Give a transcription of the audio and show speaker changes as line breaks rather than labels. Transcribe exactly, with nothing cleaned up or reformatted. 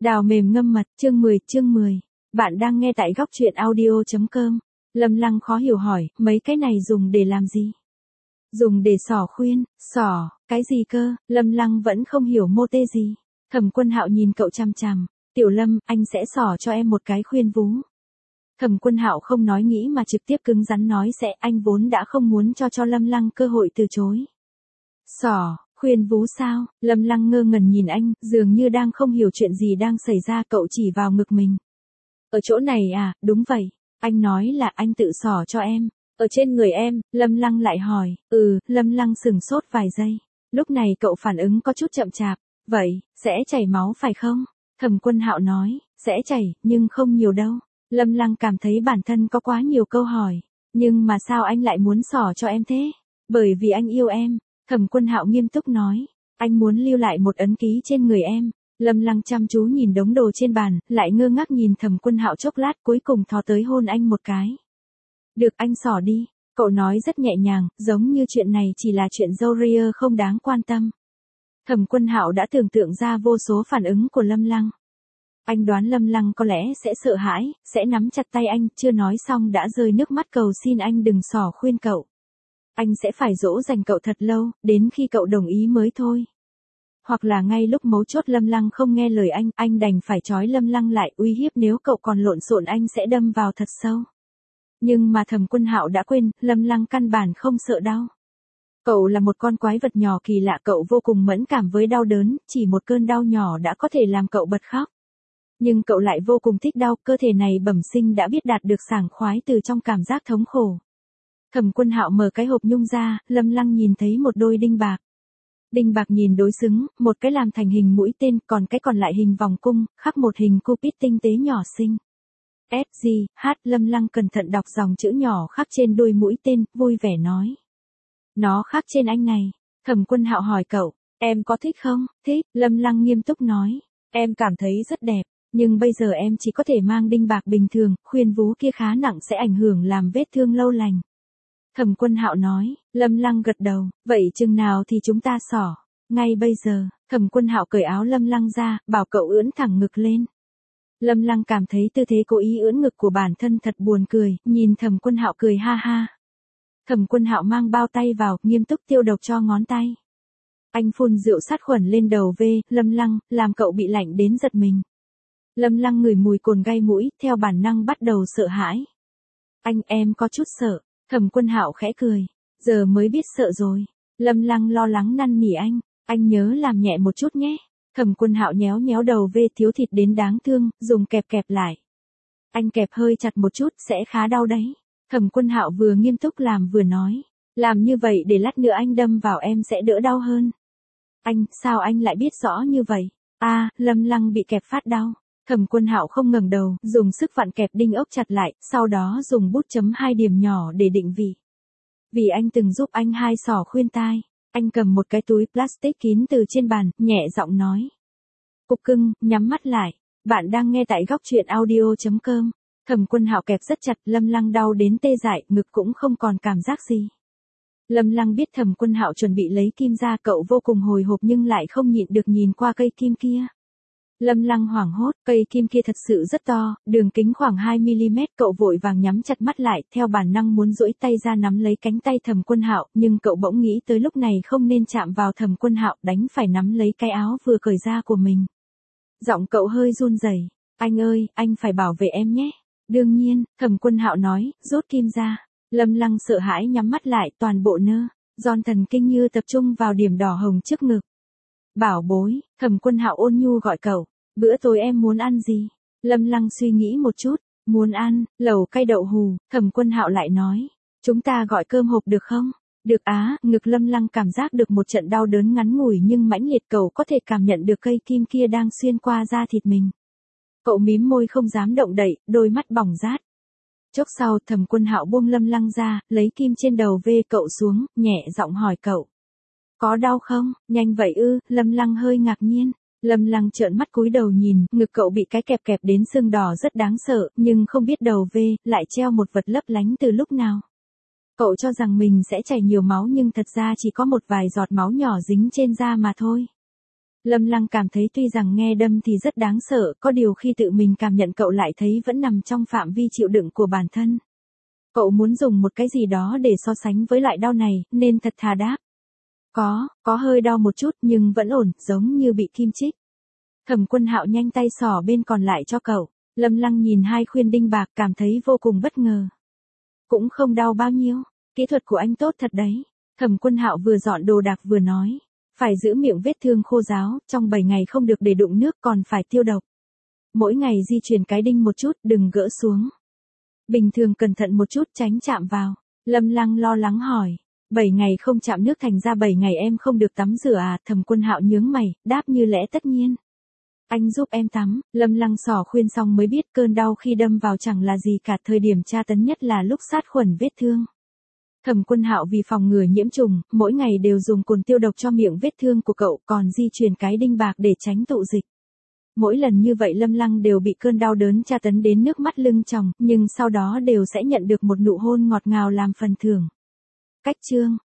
Đào mềm ngâm mật, chương mười, chương mười. Bạn đang nghe tại góc truyện audio.com. Lâm Lăng khó hiểu hỏi, mấy cái này dùng để làm gì? Dùng để xỏ khuyên, xỏ, cái gì cơ? Lâm Lăng vẫn không hiểu mô tê gì. Thẩm Quân Hạo nhìn cậu chằm chằm, Tiểu Lâm, anh sẽ xỏ cho em một cái khuyên vú. Thẩm Quân Hạo không nói nghĩ mà trực tiếp cứng rắn nói sẽ, anh vốn đã không muốn cho cho Lâm Lăng cơ hội từ chối. Xỏ, khuyên vú sao? Lâm Lăng ngơ ngẩn nhìn anh, dường như đang không hiểu chuyện gì đang xảy ra, cậu chỉ vào ngực mình. Ở chỗ này à, đúng vậy. Anh nói là anh tự xỏ cho em. Ở trên người em, Lâm Lăng lại hỏi, ừ, Lâm Lăng sừng sốt vài giây. Lúc này cậu phản ứng có chút chậm chạp, vậy, sẽ chảy máu phải không? Thẩm Quân Hạo nói, sẽ chảy, nhưng không nhiều đâu. Lâm Lăng cảm thấy bản thân có quá nhiều câu hỏi. Nhưng mà sao anh lại muốn xỏ cho em thế? Bởi vì anh yêu em. Thẩm Quân Hạo nghiêm túc nói, anh muốn lưu lại một ấn ký trên người em. Lâm Lăng chăm chú nhìn đống đồ trên bàn, lại ngơ ngác nhìn Thẩm Quân Hạo chốc lát, cuối cùng thò tới hôn anh một cái. Được, anh xỏ đi. Cậu nói rất nhẹ nhàng, giống như chuyện này chỉ là chuyện râu ria không đáng quan tâm. Thẩm Quân Hạo đã tưởng tượng ra vô số phản ứng của Lâm Lăng. Anh đoán Lâm Lăng có lẽ sẽ sợ hãi, sẽ nắm chặt tay anh, chưa nói xong đã rơi nước mắt cầu xin anh đừng xỏ khuyên cậu. Anh sẽ phải dỗ dành cậu thật lâu, đến khi cậu đồng ý mới thôi. Hoặc là ngay lúc mấu chốt Lâm Lăng không nghe lời anh, anh đành phải trói Lâm Lăng lại, uy hiếp nếu cậu còn lộn xộn anh sẽ đâm vào thật sâu. Nhưng mà Thẩm Quân Hạo đã quên, Lâm Lăng căn bản không sợ đau. Cậu là một con quái vật nhỏ kỳ lạ, cậu vô cùng mẫn cảm với đau đớn, chỉ một cơn đau nhỏ đã có thể làm cậu bật khóc. Nhưng cậu lại vô cùng thích đau, cơ thể này bẩm sinh đã biết đạt được sảng khoái từ trong cảm giác thống khổ. Thẩm Quân Hạo mở cái hộp nhung ra, Lâm Lăng nhìn thấy một đôi đinh bạc. Đinh bạc nhìn đối xứng, một cái làm thành hình mũi tên, còn cái còn lại hình vòng cung, khắc một hình Cupid tinh tế nhỏ xinh. ét giê, hát, Lâm Lăng cẩn thận đọc dòng chữ nhỏ khắc trên đôi mũi tên, vui vẻ nói. Nó khắc trên anh này. Thẩm Quân Hạo hỏi cậu, em có thích không? Thích, Lâm Lăng nghiêm túc nói. Em cảm thấy rất đẹp, nhưng bây giờ em chỉ có thể mang đinh bạc bình thường, khuyên vú kia khá nặng sẽ ảnh hưởng làm vết thương lâu lành. Thẩm Quân Hạo nói, Lâm Lăng gật đầu, vậy chừng nào thì chúng ta xỏ? Ngay bây giờ. Thẩm Quân Hạo cởi áo Lâm Lăng ra, bảo cậu ưỡn thẳng ngực lên. Lâm Lăng cảm thấy tư thế cố ý ưỡn ngực của bản thân thật buồn cười, nhìn Thẩm Quân Hạo cười ha ha. Thẩm Quân Hạo mang bao tay vào, nghiêm túc tiêu độc cho ngón tay. Anh phun rượu sát khuẩn lên đầu V, Lâm Lăng, làm cậu bị lạnh đến giật mình. Lâm Lăng ngửi mùi cồn gai mũi, theo bản năng bắt đầu sợ hãi. Anh, em có chút sợ. Thẩm Quân Hạo khẽ cười. Giờ mới biết sợ rồi. Lâm Lăng lo lắng năn nỉ anh. Anh nhớ làm nhẹ một chút nhé. Thẩm Quân Hạo nhéo nhéo đầu V, thiếu thịt đến đáng thương, dùng kẹp kẹp lại. Anh kẹp hơi chặt một chút, sẽ khá đau đấy. Thẩm Quân Hạo vừa nghiêm túc làm vừa nói. Làm như vậy để lát nữa anh đâm vào em sẽ đỡ đau hơn. Anh, sao anh lại biết rõ như vậy? À, Lâm Lăng bị kẹp phát đau. Thẩm Quân Hạo không ngẩng đầu, dùng sức vặn kẹp đinh ốc chặt lại, sau đó dùng bút chấm hai điểm nhỏ để định vị. Vì anh từng giúp anh hai xỏ khuyên tai, anh cầm một cái túi plastic kín từ trên bàn, nhẹ giọng nói. Cục cưng, nhắm mắt lại. Bạn đang nghe tại góc truyện audio.com. Thẩm Quân Hạo kẹp rất chặt, Lâm Lăng đau đến tê dại, ngực cũng không còn cảm giác gì. Lâm Lăng biết Thẩm Quân Hạo chuẩn bị lấy kim ra, cậu vô cùng hồi hộp nhưng lại không nhịn được nhìn qua cây kim kia. Lâm Lăng hoảng hốt, cây kim kia thật sự rất to, đường kính khoảng hai mi-li-mét, cậu vội vàng nhắm chặt mắt lại, theo bản năng muốn duỗi tay ra nắm lấy cánh tay Thẩm Quân Hạo, nhưng cậu bỗng nghĩ tới lúc này không nên chạm vào Thẩm Quân Hạo, đánh phải nắm lấy cái áo vừa cởi ra của mình. Giọng cậu hơi run rẩy, anh ơi, anh phải bảo vệ em nhé. Đương nhiên, Thẩm Quân Hạo nói, rút kim ra. Lâm Lăng sợ hãi nhắm mắt lại, toàn bộ nơ, giòn thần kinh như tập trung vào điểm đỏ hồng trước ngực. Bảo bối, Thẩm Quân Hạo ôn nhu gọi cậu. Bữa tối em muốn ăn gì? Lâm Lăng suy nghĩ một chút, muốn ăn lẩu cay đậu hù. Thẩm Quân Hạo lại nói, chúng ta gọi cơm hộp được không? Được á. Ngực Lâm Lăng cảm giác được một trận đau đớn ngắn ngủi nhưng mãnh liệt, cậu có thể cảm nhận được cây kim kia đang xuyên qua da thịt mình. Cậu mím môi không dám động đậy, đôi mắt bỏng rát. Chốc sau, Thẩm Quân Hạo buông Lâm Lăng ra, lấy kim trên đầu V cậu xuống, nhẹ giọng hỏi cậu. Có đau không? Nhanh vậy ư? Lâm Lăng hơi ngạc nhiên. Lâm Lăng trợn mắt cúi đầu nhìn, ngực cậu bị cái kẹp kẹp đến sưng đỏ rất đáng sợ, nhưng không biết đầu V lại treo một vật lấp lánh từ lúc nào. Cậu cho rằng mình sẽ chảy nhiều máu nhưng thật ra chỉ có một vài giọt máu nhỏ dính trên da mà thôi. Lâm Lăng cảm thấy tuy rằng nghe đâm thì rất đáng sợ, có điều khi tự mình cảm nhận cậu lại thấy vẫn nằm trong phạm vi chịu đựng của bản thân. Cậu muốn dùng một cái gì đó để so sánh với loại đau này, nên thật thà đáp. Có, có hơi đau một chút nhưng vẫn ổn, giống như bị kim chích. Thẩm Quân Hạo nhanh tay xỏ bên còn lại cho cậu. Lâm Lăng nhìn hai khuyên đinh bạc cảm thấy vô cùng bất ngờ. Cũng không đau bao nhiêu, kỹ thuật của anh tốt thật đấy. Thẩm Quân Hạo vừa dọn đồ đạc vừa nói. Phải giữ miệng vết thương khô ráo, trong bảy ngày không được để đụng nước còn phải tiêu độc. Mỗi ngày di chuyển cái đinh một chút, đừng gỡ xuống. Bình thường cẩn thận một chút tránh chạm vào. Lâm Lăng lo lắng hỏi. Bảy ngày không chạm nước thành ra bảy ngày em không được tắm rửa à? Thẩm Quân Hạo nhướng mày, đáp như lẽ tất nhiên. Anh giúp em tắm. Lâm Lăng xỏ khuyên xong mới biết cơn đau khi đâm vào chẳng là gì cả, thời điểm tra tấn nhất là lúc sát khuẩn vết thương. Thẩm Quân Hạo vì phòng ngừa nhiễm trùng, mỗi ngày đều dùng cồn tiêu độc cho miệng vết thương của cậu, còn di chuyển cái đinh bạc để tránh tụ dịch. Mỗi lần như vậy Lâm Lăng đều bị cơn đau đớn tra tấn đến nước mắt lưng tròng, nhưng sau đó đều sẽ nhận được một nụ hôn ngọt ngào làm phần thưởng. Cách chương